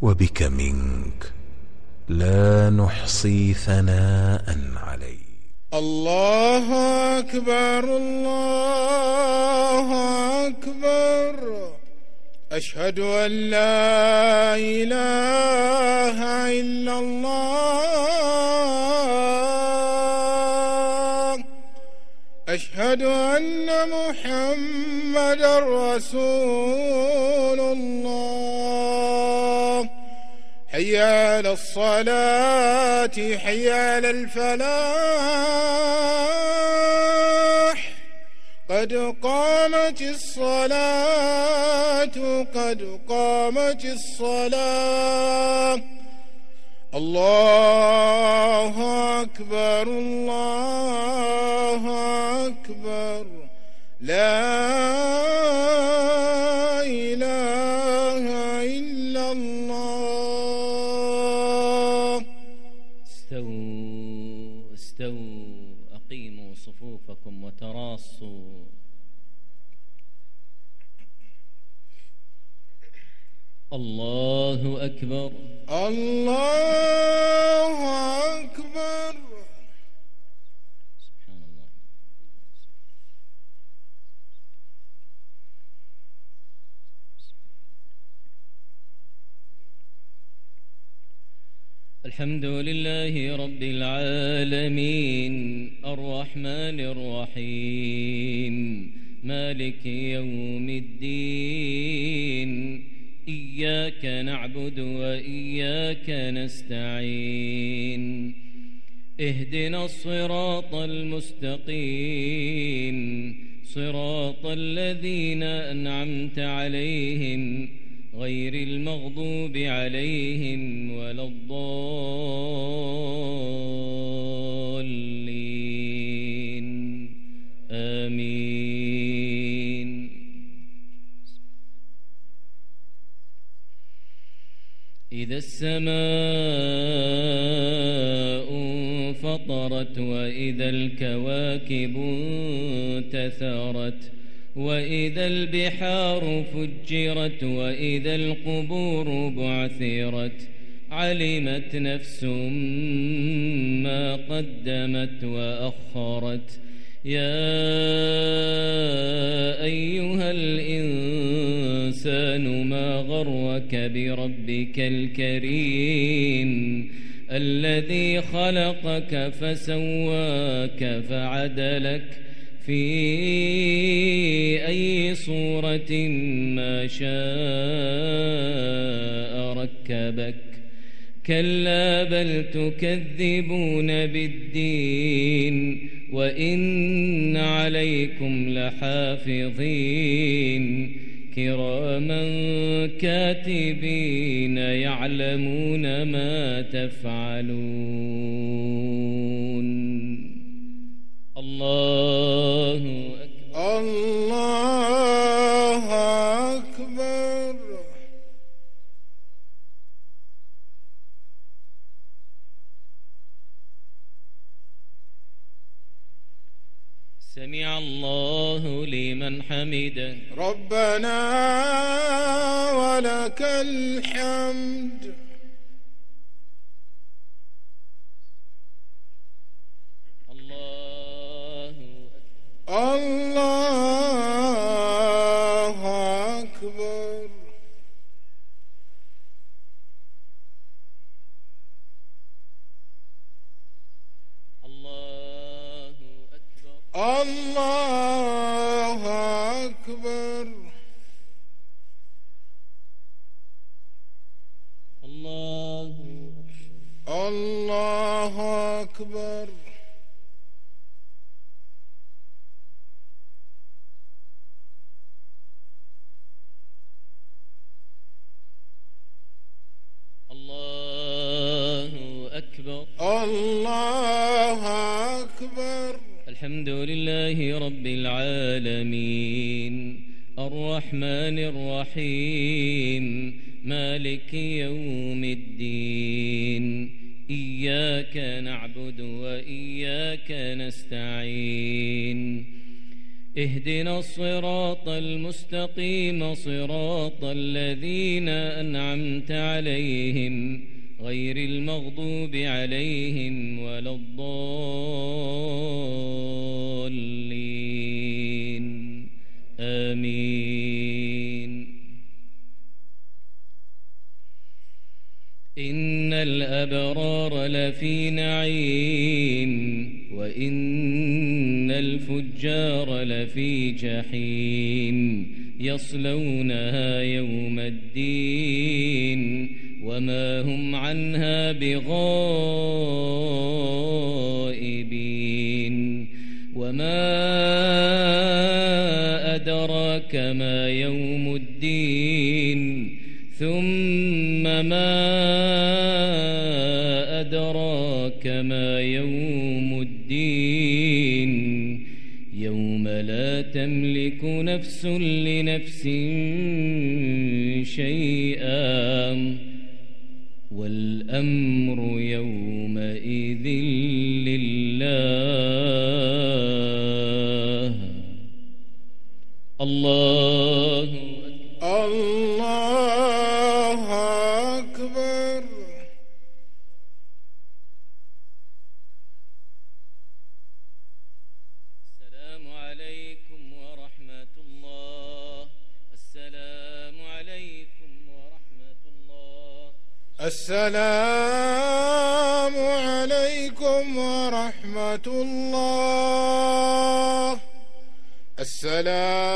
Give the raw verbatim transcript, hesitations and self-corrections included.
وبك منك لا نحصي ثناء عليك. الله أكبر الله أكبر، أشهد أن لا إله إلا الله، أشهد أن محمدا رسول الله. حي على الصلاة حي على الفلاح، قد قامت الصلاة قد قامت الصلاة. الله أكبر الله أكبر، لا إله إلا الله. استووا استووا أقيموا صفوفكم وتراصوا. الله أكبر الله أكبر. سبحان الله. الحمد لله رب العالمين، الرحمن الرحيم، مالك يوم الدين، إياك نعبد وإياك نستعين، اهدنا الصراط المستقيم، صراط الذين أنعمت عليهم غير المغضوب عليهم ولا الضالين، آمين. إذا السماء انفطرت وإذا الكواكب انتثرت وإذا البحار فجرت وإذا القبور بعثرت، علمت نفس ما قدمت وأخرت. يا أيها الإنسان ما غرك بربك الكريم، الذي خلقك فسواك فعدلك في أي صورة ما شاء ركبك. كلا بل تكذبون بالدين، وإن عليكم لحافظين كراما كاتبين يعلمون ما تفعلون. الله أكبر الله أكبر. سمع الله لمن حمده. ربنا ولك الحمد. الله أكبر. الله أكبر. الله أكبر. الله الله أكبر. الله أكبر. الحمد لله رب العالمين، الرحمن الرحيم، مالك يوم الدين، إياك نعبد وإياك نستعين، اهدنا الصراط المستقيم صراط الذين أنعمت عليهم غير المغضوب عليهم ولا الضالين آمين. إن الأبرار لفي نعيم وإن الفجار لفي جحيم يصلونها يوم الدين وما هم عنها بغائبين. وما أدراك ما يوم الدين ثم ما أدراك ما يوم الدين يوم لا تملك نفس لنفس شيئا والأمر يومئذ لله. الله الله أكبر. السلام عليكم ورحمة الله. السلام عليكم ورحمة الله. السلام عليكم ورحمة الله. السلام